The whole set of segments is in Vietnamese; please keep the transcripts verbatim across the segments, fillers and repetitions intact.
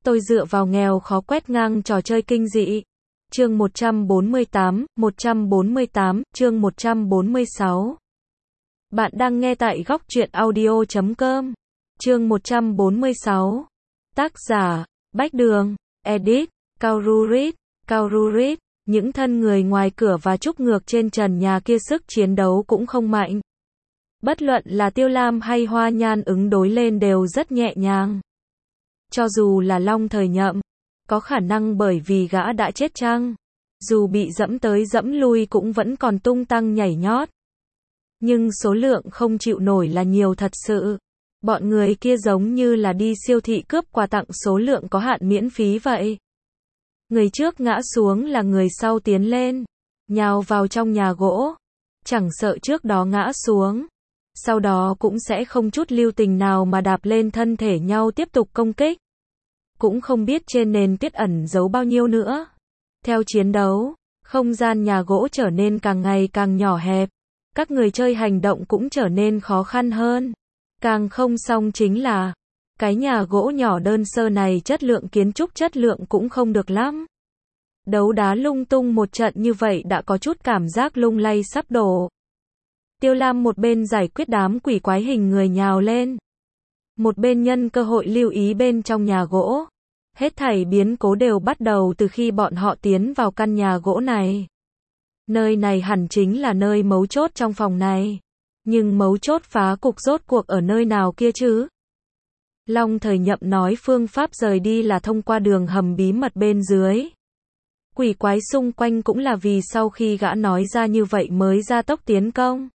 Tôi dựa vào nghèo khó quét ngang trò chơi kinh dị. Chương một trăm bốn mươi tám, một trăm bốn mươi tám, chương một trăm bốn mươi sáu. Bạn đang nghe tại góc truyện audio chấm com. Chương một trăm bốn mươi sáu. Tác giả, Bách Đường, edit, Kaururit, Kaururit. Những thân người ngoài cửa và trúc ngược trên trần nhà kia sức chiến đấu cũng không mạnh. Bất luận là Tiêu Lam hay Hoa Nhan ứng đối lên đều rất nhẹ nhàng. Cho dù là Long Thời Nhậm, có khả năng bởi vì gã đã chết chăng, dù bị dẫm tới dẫm lui cũng vẫn còn tung tăng nhảy nhót. Nhưng số lượng không chịu nổi là nhiều thật sự. Bọn người kia giống như là đi siêu thị cướp quà tặng số lượng có hạn miễn phí vậy. Người trước ngã xuống là người sau tiến lên, nhào vào trong nhà gỗ, chẳng sợ trước đó ngã xuống, sau đó cũng sẽ không chút lưu tình nào mà đạp lên thân thể nhau tiếp tục công kích. Cũng không biết trên nền tuyết ẩn giấu bao nhiêu nữa. Theo chiến đấu, không gian nhà gỗ trở nên càng ngày càng nhỏ hẹp, các người chơi hành động cũng trở nên khó khăn hơn. Càng không xong chính là, cái nhà gỗ nhỏ đơn sơ này chất lượng kiến trúc chất lượng cũng không được lắm. Đấu đá lung tung một trận như vậy đã có chút cảm giác lung lay sắp đổ. Tiêu Lam một bên giải quyết đám quỷ quái hình người nhào lên, một bên nhân cơ hội lưu ý bên trong nhà gỗ. Hết thảy biến cố đều bắt đầu từ khi bọn họ tiến vào căn nhà gỗ này. Nơi này hẳn chính là nơi mấu chốt trong phòng này. Nhưng mấu chốt phá cục rốt cuộc ở nơi nào kia chứ? Long Thời Nhậm nói phương pháp rời đi là thông qua đường hầm bí mật bên dưới. Quỷ quái xung quanh cũng là vì sau khi gã nói ra như vậy mới ra tốc tiến công.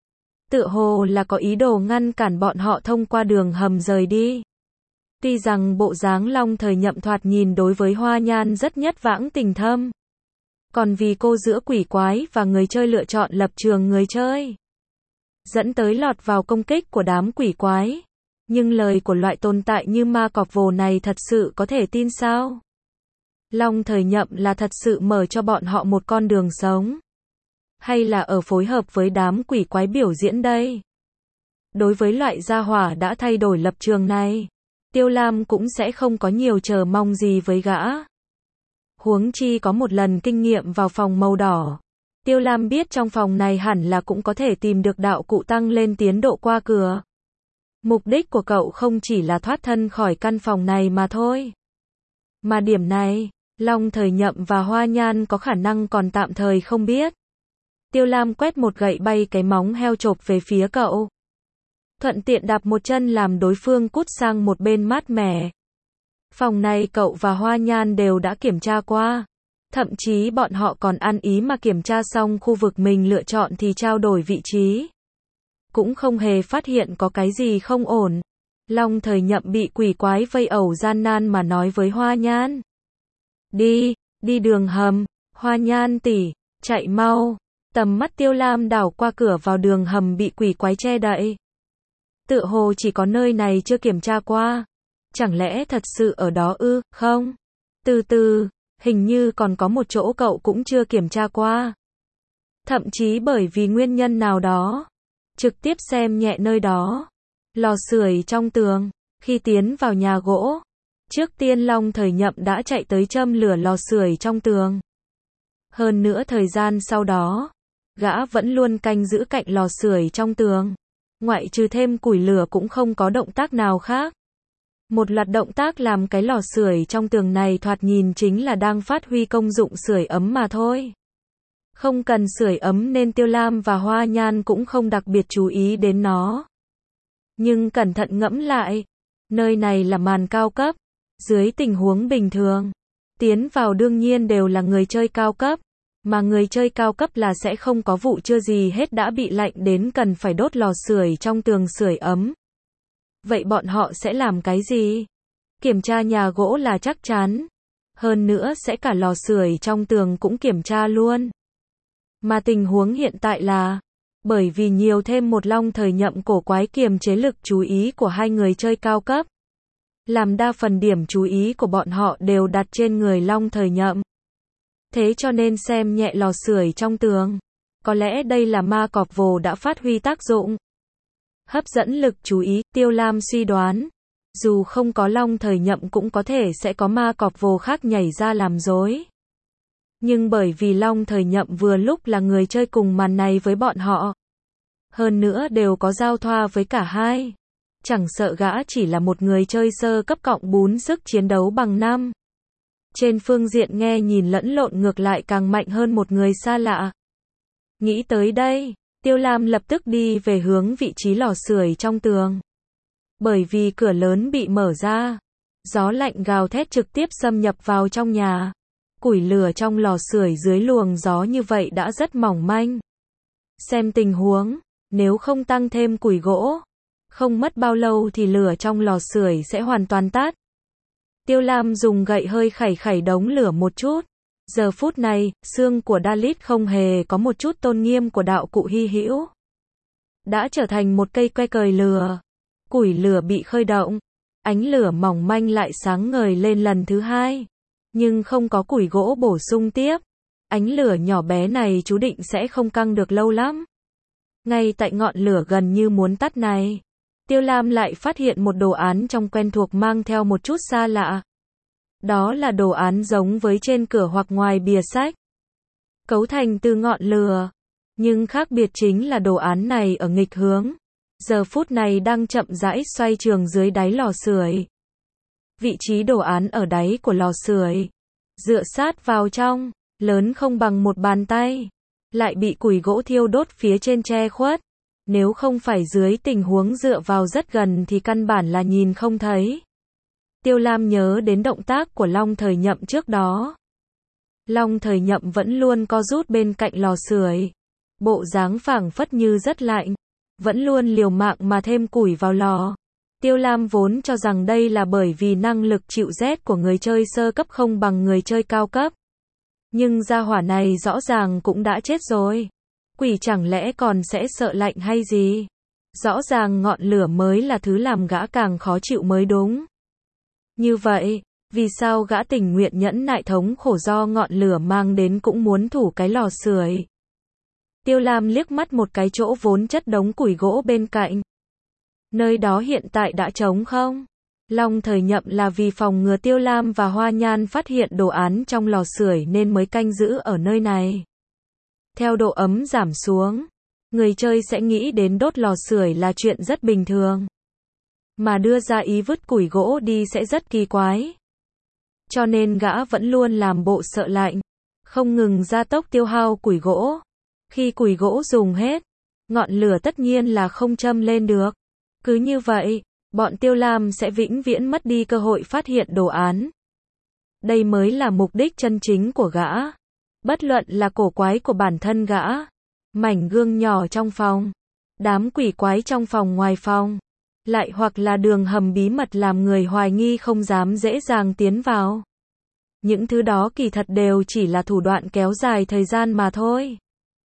Tựa hồ là có ý đồ ngăn cản bọn họ thông qua đường hầm rời đi. Tuy rằng bộ dáng Long Thời Nhậm thoạt nhìn đối với Hoa Nhan rất nhất vãng tình thâm. Còn vì cô giữa quỷ quái và người chơi lựa chọn lập trường người chơi, dẫn tới lọt vào công kích của đám quỷ quái. Nhưng lời của loại tồn tại như ma cọp vồ này thật sự có thể tin sao? Long Thời Nhậm là thật sự mở cho bọn họ một con đường sống? Hay là ở phối hợp với đám quỷ quái biểu diễn đây? Đối với loại gia hỏa đã thay đổi lập trường này, Tiêu Lam cũng sẽ không có nhiều chờ mong gì với gã. Huống chi có một lần kinh nghiệm vào phòng màu đỏ. Tiêu Lam biết trong phòng này hẳn là cũng có thể tìm được đạo cụ tăng lên tiến độ qua cửa. Mục đích của cậu không chỉ là thoát thân khỏi căn phòng này mà thôi. Mà điểm này, Long Thời Nhậm và Hoa Nhan có khả năng còn tạm thời không biết. Tiêu Lam quét một gậy bay cái móng heo chộp về phía cậu. Thuận tiện đạp một chân làm đối phương cút sang một bên mát mẻ. Phòng này cậu và Hoa Nhan đều đã kiểm tra qua. Thậm chí bọn họ còn ăn ý mà kiểm tra xong khu vực mình lựa chọn thì trao đổi vị trí. Cũng không hề phát hiện có cái gì không ổn. Long Thời Nhậm bị quỷ quái vây ẩu gian nan mà nói với Hoa Nhan. Đi, đi đường hầm, Hoa Nhan tỷ, chạy mau. Tầm mắt Tiêu Lam đảo qua cửa vào đường hầm bị quỷ quái che đậy. Tựa hồ chỉ có nơi này chưa kiểm tra qua. Chẳng lẽ thật sự ở đó ư, không? Từ từ, hình như còn có một chỗ cậu cũng chưa kiểm tra qua. Thậm chí bởi vì nguyên nhân nào đó, trực tiếp xem nhẹ nơi đó. Lò sưởi trong tường, khi tiến vào nhà gỗ, trước tiên Long Thời Nhậm đã chạy tới châm lửa lò sưởi trong tường. Hơn nữa thời gian sau đó, gã vẫn luôn canh giữ cạnh lò sưởi trong tường. Ngoại trừ thêm củi lửa cũng không có động tác nào khác. Một loạt động tác làm cái lò sưởi trong tường này thoạt nhìn chính là đang phát huy công dụng sưởi ấm mà thôi. Không cần sưởi ấm nên Tiêu Lam và Hoa Nhan cũng không đặc biệt chú ý đến nó. Nhưng cẩn thận ngẫm lại, nơi này là màn cao cấp. Dưới tình huống bình thường, tiến vào đương nhiên đều là người chơi cao cấp. Mà người chơi cao cấp là sẽ không có vụ chưa gì hết đã bị lạnh đến cần phải đốt lò sưởi trong tường sưởi ấm. Vậy bọn họ sẽ làm cái gì? Kiểm tra nhà gỗ là chắc chắn. Hơn nữa sẽ cả lò sưởi trong tường cũng kiểm tra luôn. Mà tình huống hiện tại là, bởi vì nhiều thêm một Long Thời Nhậm cổ quái kiềm chế lực chú ý của hai người chơi cao cấp. Làm đa phần điểm chú ý của bọn họ đều đặt trên người Long Thời Nhậm. Thế cho nên xem nhẹ lò sưởi trong tường. Có lẽ đây là ma cọp vồ đã phát huy tác dụng. Hấp dẫn lực chú ý, Tiêu Lam suy đoán. Dù không có Long Thời Nhậm cũng có thể sẽ có ma cọp vồ khác nhảy ra làm rối. Nhưng bởi vì Long Thời Nhậm vừa lúc là người chơi cùng màn này với bọn họ. Hơn nữa đều có giao thoa với cả hai. Chẳng sợ gã chỉ là một người chơi sơ cấp cộng bốn sức chiến đấu bằng năm. Trên phương diện nghe nhìn lẫn lộn ngược lại càng mạnh hơn một người xa lạ. Nghĩ tới đây, Tiêu Lam lập tức đi về hướng vị trí lò sưởi trong tường. Bởi vì cửa lớn bị mở ra, gió lạnh gào thét trực tiếp xâm nhập vào trong nhà. Củi lửa trong lò sưởi dưới luồng gió như vậy đã rất mỏng manh. Xem tình huống, nếu không tăng thêm củi gỗ, không mất bao lâu thì lửa trong lò sưởi sẽ hoàn toàn tắt. Tiêu Lam dùng gậy hơi khẩy khẩy đống lửa một chút. Giờ phút này, xương của Dalit không hề có một chút tôn nghiêm của đạo cụ hy hữu. Đã trở thành một cây que cời lửa. Củi lửa bị khơi động. Ánh lửa mỏng manh lại sáng ngời lên lần thứ hai. Nhưng không có củi gỗ bổ sung tiếp. Ánh lửa nhỏ bé này chú định sẽ không căng được lâu lắm. Ngay tại ngọn lửa gần như muốn tắt này, Tiêu Lam lại phát hiện một đồ án trong quen thuộc mang theo một chút xa lạ. Đó là đồ án giống với trên cửa hoặc ngoài bìa sách. Cấu thành từ ngọn lửa. Nhưng khác biệt chính là đồ án này ở nghịch hướng. Giờ phút này đang chậm rãi xoay trường dưới đáy lò sưởi. Vị trí đồ án ở đáy của lò sưởi, dựa sát vào trong, lớn không bằng một bàn tay. Lại bị củi gỗ thiêu đốt phía trên che khuất. Nếu không phải dưới tình huống dựa vào rất gần thì căn bản là nhìn không thấy. Tiêu Lam nhớ đến động tác của Long Thời Nhậm trước đó. Long Thời Nhậm vẫn luôn co rút bên cạnh lò sưởi. Bộ dáng phảng phất như rất lạnh. Vẫn luôn liều mạng mà thêm củi vào lò. Tiêu Lam vốn cho rằng đây là bởi vì năng lực chịu rét của người chơi sơ cấp không bằng người chơi cao cấp. Nhưng gia hỏa này rõ ràng cũng đã chết rồi. Quỷ chẳng lẽ còn sẽ sợ lạnh hay gì? Rõ ràng ngọn lửa mới là thứ làm gã càng khó chịu mới đúng. Như vậy, vì sao gã tình nguyện nhẫn nại thống khổ do ngọn lửa mang đến cũng muốn thủ cái lò sưởi? Tiêu Lam liếc mắt một cái chỗ vốn chất đống củi gỗ bên cạnh. Nơi đó hiện tại đã trống không? Long Thời Nhậm là vì phòng ngừa Tiêu Lam và Hoa Nhan phát hiện đồ án trong lò sưởi nên mới canh giữ ở nơi này. Theo độ ấm giảm xuống, người chơi sẽ nghĩ đến đốt lò sưởi là chuyện rất bình thường. Mà đưa ra ý vứt củi gỗ đi sẽ rất kỳ quái. Cho nên gã vẫn luôn làm bộ sợ lạnh, không ngừng gia tốc tiêu hao củi gỗ. Khi củi gỗ dùng hết, ngọn lửa tất nhiên là không châm lên được. Cứ như vậy, bọn Tiêu Lam sẽ vĩnh viễn mất đi cơ hội phát hiện đồ án. Đây mới là mục đích chân chính của gã. Bất luận là cổ quái của bản thân gã, mảnh gương nhỏ trong phòng, đám quỷ quái trong phòng ngoài phòng, lại hoặc là đường hầm bí mật làm người hoài nghi không dám dễ dàng tiến vào. Những thứ đó kỳ thật đều chỉ là thủ đoạn kéo dài thời gian mà thôi.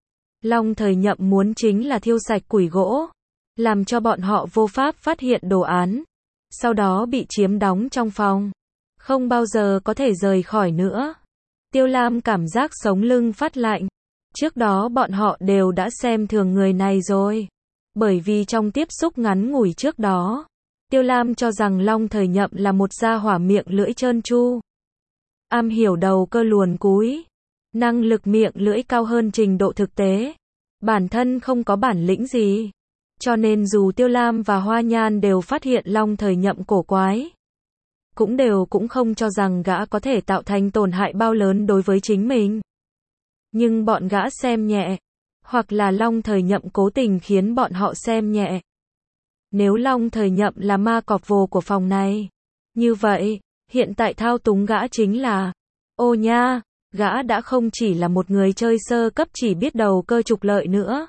Long Thời Nhậm muốn chính là thiêu sạch củi gỗ, làm cho bọn họ vô pháp phát hiện đồ án, sau đó bị chiếm đóng trong phòng, không bao giờ có thể rời khỏi nữa. Tiêu Lam cảm giác sống lưng phát lạnh. Trước đó bọn họ đều đã xem thường người này rồi. Bởi vì trong tiếp xúc ngắn ngủi trước đó, Tiêu Lam cho rằng Long Thời Nhậm là một gia hỏa miệng lưỡi trơn tru. Am hiểu đầu cơ luồn cúi. Năng lực miệng lưỡi cao hơn trình độ thực tế. Bản thân không có bản lĩnh gì. Cho nên dù Tiêu Lam và Hoa Nhan đều phát hiện Long Thời Nhậm cổ quái, cũng đều cũng không cho rằng gã có thể tạo thành tổn hại bao lớn đối với chính mình. Nhưng bọn gã xem nhẹ, hoặc là Long Thời Nhậm cố tình khiến bọn họ xem nhẹ. Nếu Long Thời Nhậm là ma cọp vồ của phòng này, như vậy, hiện tại thao túng gã chính là Ô Nha, gã đã không chỉ là một người chơi sơ cấp chỉ biết đầu cơ trục lợi nữa.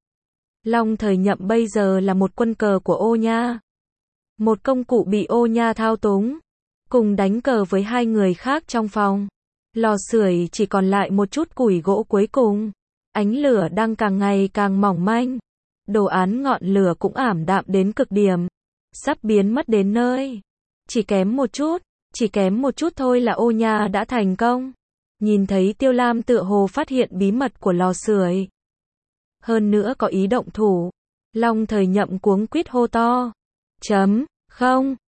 Long Thời Nhậm bây giờ là một quân cờ của Ô Nha. Một công cụ bị Ô Nha thao túng, cùng đánh cờ với hai người khác trong phòng. Lò sưởi chỉ còn lại một chút củi gỗ cuối cùng. Ánh lửa đang càng ngày càng mỏng manh. Đồ án ngọn lửa cũng ảm đạm đến cực điểm. Sắp biến mất đến nơi. Chỉ kém một chút, chỉ kém một chút thôi là Ô Nha đã thành công. Nhìn thấy Tiêu Lam tựa hồ phát hiện bí mật của lò sưởi, hơn nữa có ý động thủ, Long Thời Nhậm cuống quýt hô to. Chấm, không,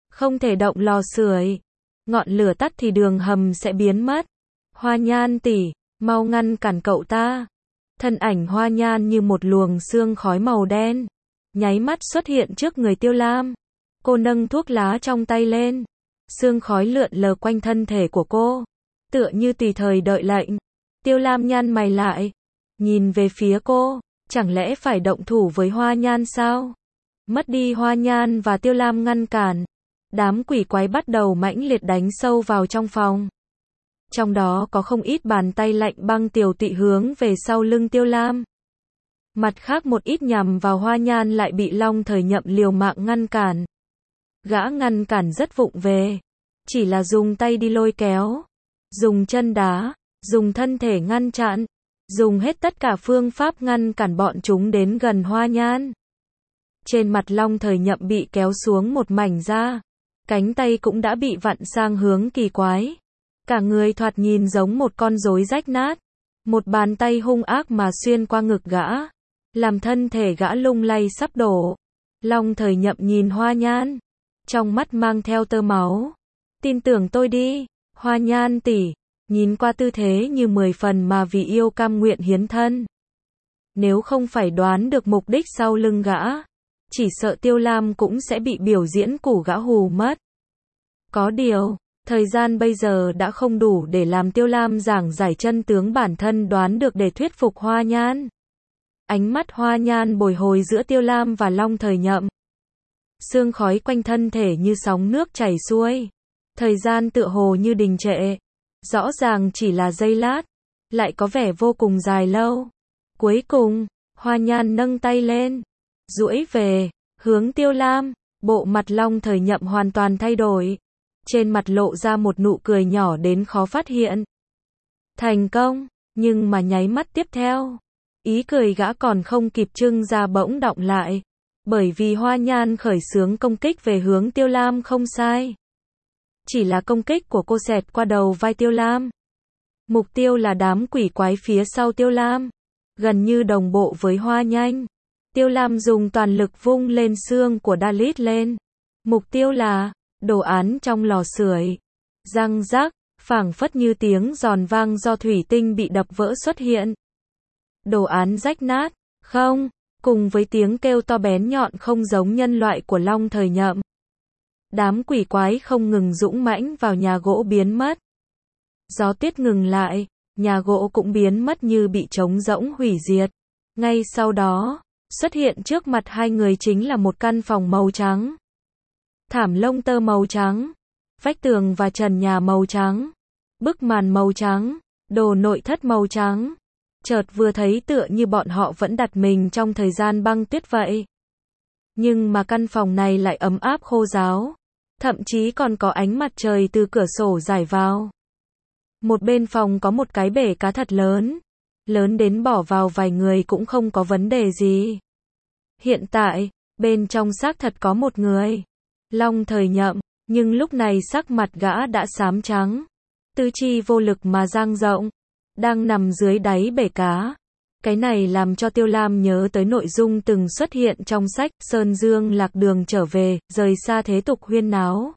Không thể động lò sưởi. Ngọn lửa tắt thì đường hầm sẽ biến mất. Hoa Nhan tỷ, mau ngăn cản cậu ta. Thân ảnh Hoa Nhan như một luồng sương khói màu đen, nháy mắt xuất hiện trước người Tiêu Lam. Cô nâng thuốc lá trong tay lên. Sương khói lượn lờ quanh thân thể của cô, tựa như tùy thời đợi lệnh. Tiêu Lam nhăn mày lại, nhìn về phía cô, chẳng lẽ phải động thủ với Hoa Nhan sao? Mất đi Hoa Nhan và Tiêu Lam ngăn cản, đám quỷ quái bắt đầu mãnh liệt đánh sâu vào trong phòng. Trong đó có không ít bàn tay lạnh băng tiểu tụy hướng về sau lưng Tiêu Lam. Mặt khác một ít nhằm vào Hoa Nhan lại bị Long Thời Nhậm liều mạng ngăn cản. Gã ngăn cản rất vụng về, chỉ là dùng tay đi lôi kéo, dùng chân đá, dùng thân thể ngăn chặn, dùng hết tất cả phương pháp ngăn cản bọn chúng đến gần Hoa Nhan. Trên mặt Long Thời Nhậm bị kéo xuống một mảnh da, cánh tay cũng đã bị vặn sang hướng kỳ quái. Cả người thoạt nhìn giống một con rối rách nát. Một bàn tay hung ác mà xuyên qua ngực gã, làm thân thể gã lung lay sắp đổ. Long Thời Nhậm nhìn Hoa Nhan, trong mắt mang theo tơ máu. Tin tưởng tôi đi, Hoa Nhan tỷ, nhìn qua tư thế như mười phần mà vì yêu cam nguyện hiến thân. Nếu không phải đoán được mục đích sau lưng gã, chỉ sợ Tiêu Lam cũng sẽ bị biểu diễn củ gã hù mất. Có điều, thời gian bây giờ đã không đủ để làm Tiêu Lam giảng giải chân tướng bản thân đoán được để thuyết phục Hoa Nhan. Ánh mắt Hoa Nhan bồi hồi giữa Tiêu Lam và Long Thời Nhậm. Sương khói quanh thân thể như sóng nước chảy xuôi. Thời gian tựa hồ như đình trệ. Rõ ràng chỉ là giây lát, lại có vẻ vô cùng dài lâu. Cuối cùng, Hoa Nhan nâng tay lên, duỗi về, hướng Tiêu Lam. Bộ mặt Long Thời Nhậm hoàn toàn thay đổi. Trên mặt lộ ra một nụ cười nhỏ đến khó phát hiện. Thành công, nhưng mà nháy mắt tiếp theo, ý cười gã còn không kịp trưng ra bỗng đọng lại. Bởi vì Hoa Nhan khởi xướng công kích về hướng Tiêu Lam không sai. Chỉ là công kích của cô xẹt qua đầu vai Tiêu Lam. Mục tiêu là đám quỷ quái phía sau Tiêu Lam. Gần như đồng bộ với Hoa Nhan. Tiêu Lam dùng toàn lực vung lên xương của Dalit lên. Mục tiêu là đồ án trong lò sưởi. Răng rắc, phảng phất như tiếng giòn vang do thủy tinh bị đập vỡ xuất hiện. Đồ án rách nát, không, cùng với tiếng kêu to bén nhọn không giống nhân loại của Long Thời Nhậm. Đám quỷ quái không ngừng dũng mãnh vào nhà gỗ biến mất. Gió tuyết ngừng lại, nhà gỗ cũng biến mất như bị trống rỗng hủy diệt. Ngay sau đó, xuất hiện trước mặt hai người chính là một căn phòng màu trắng. Thảm lông tơ màu trắng, vách tường và trần nhà màu trắng, bức màn màu trắng, đồ nội thất màu trắng. Chợt vừa thấy tựa như bọn họ vẫn đặt mình trong thời gian băng tuyết vậy. Nhưng mà căn phòng này lại ấm áp khô ráo, thậm chí còn có ánh mặt trời từ cửa sổ rải vào. Một bên phòng có một cái bể cá thật lớn, lớn đến bỏ vào vài người cũng không có vấn đề gì. Hiện tại, bên trong xác thật có một người, Long Thời Nhậm, nhưng lúc này sắc mặt gã đã xám trắng, tứ chi vô lực mà dang rộng, đang nằm dưới đáy bể cá. Cái này làm cho Tiêu Lam nhớ tới nội dung từng xuất hiện trong sách Sơn Dương lạc đường trở về, rời xa thế tục huyên náo.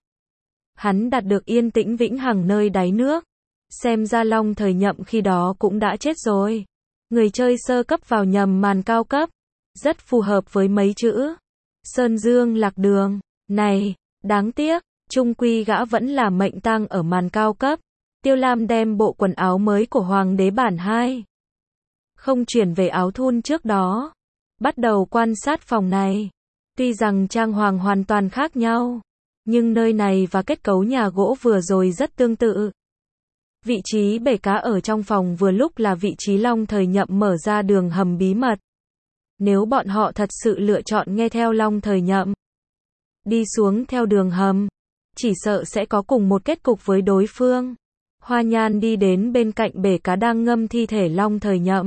Hắn đạt được yên tĩnh vĩnh hằng nơi đáy nước. Xem ra Long Thời Nhậm khi đó cũng đã chết rồi. Người chơi sơ cấp vào nhầm màn cao cấp. Rất phù hợp với mấy chữ Sơn Dương lạc đường. Này, đáng tiếc, chung quy gã vẫn là mệnh tang ở màn cao cấp. Tiêu Lam đem bộ quần áo mới của Hoàng đế bản hai. Không chuyển về áo thun trước đó. Bắt đầu quan sát phòng này. Tuy rằng trang hoàng hoàn toàn khác nhau, nhưng nơi này và kết cấu nhà gỗ vừa rồi rất tương tự. Vị trí bể cá ở trong phòng vừa lúc là vị trí Long Thời Nhậm mở ra đường hầm bí mật. Nếu bọn họ thật sự lựa chọn nghe theo Long Thời Nhậm, đi xuống theo đường hầm, chỉ sợ sẽ có cùng một kết cục với đối phương. Hoa Nhan đi đến bên cạnh bể cá đang ngâm thi thể Long Thời Nhậm.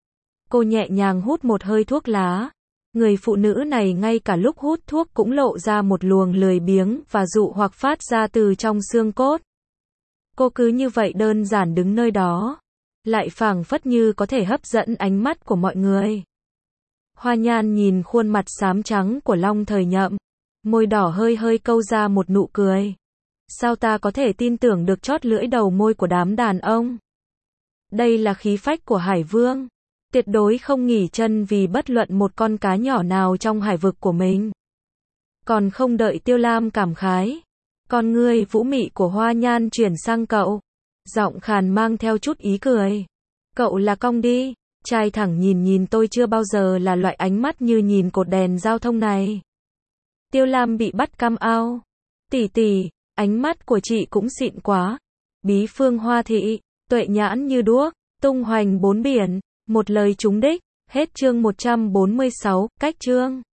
Cô nhẹ nhàng hút một hơi thuốc lá. Người phụ nữ này ngay cả lúc hút thuốc cũng lộ ra một luồng lười biếng và dụ hoặc phát ra từ trong xương cốt. Cô cứ như vậy đơn giản đứng nơi đó, lại phảng phất như có thể hấp dẫn ánh mắt của mọi người. Hoa Nhan nhìn khuôn mặt xám trắng của Long Thời Nhậm, Môi đỏ hơi hơi câu ra một nụ cười. Sao ta có thể tin tưởng được chót lưỡi đầu môi của đám đàn ông? Đây là khí phách của Hải Vương. Tuyệt đối không nghỉ chân vì bất luận một con cá nhỏ nào trong hải vực của mình. Còn không đợi Tiêu Lam cảm khái, con ngươi vũ mị của Hoa Nhan chuyển sang cậu. Giọng khàn mang theo chút ý cười. Cậu là cong đi. Trai thẳng nhìn nhìn tôi chưa bao giờ là loại ánh mắt như nhìn cột đèn giao thông này. Tiêu Lam bị bắt cam ao. Tỷ tỷ, ánh mắt của chị cũng xịn quá. Bí phương Hoa thị, tuệ nhãn như đuốc, tung hoành bốn biển, một lời trúng đích. Hết chương một trăm bốn mươi sáu, cách chương.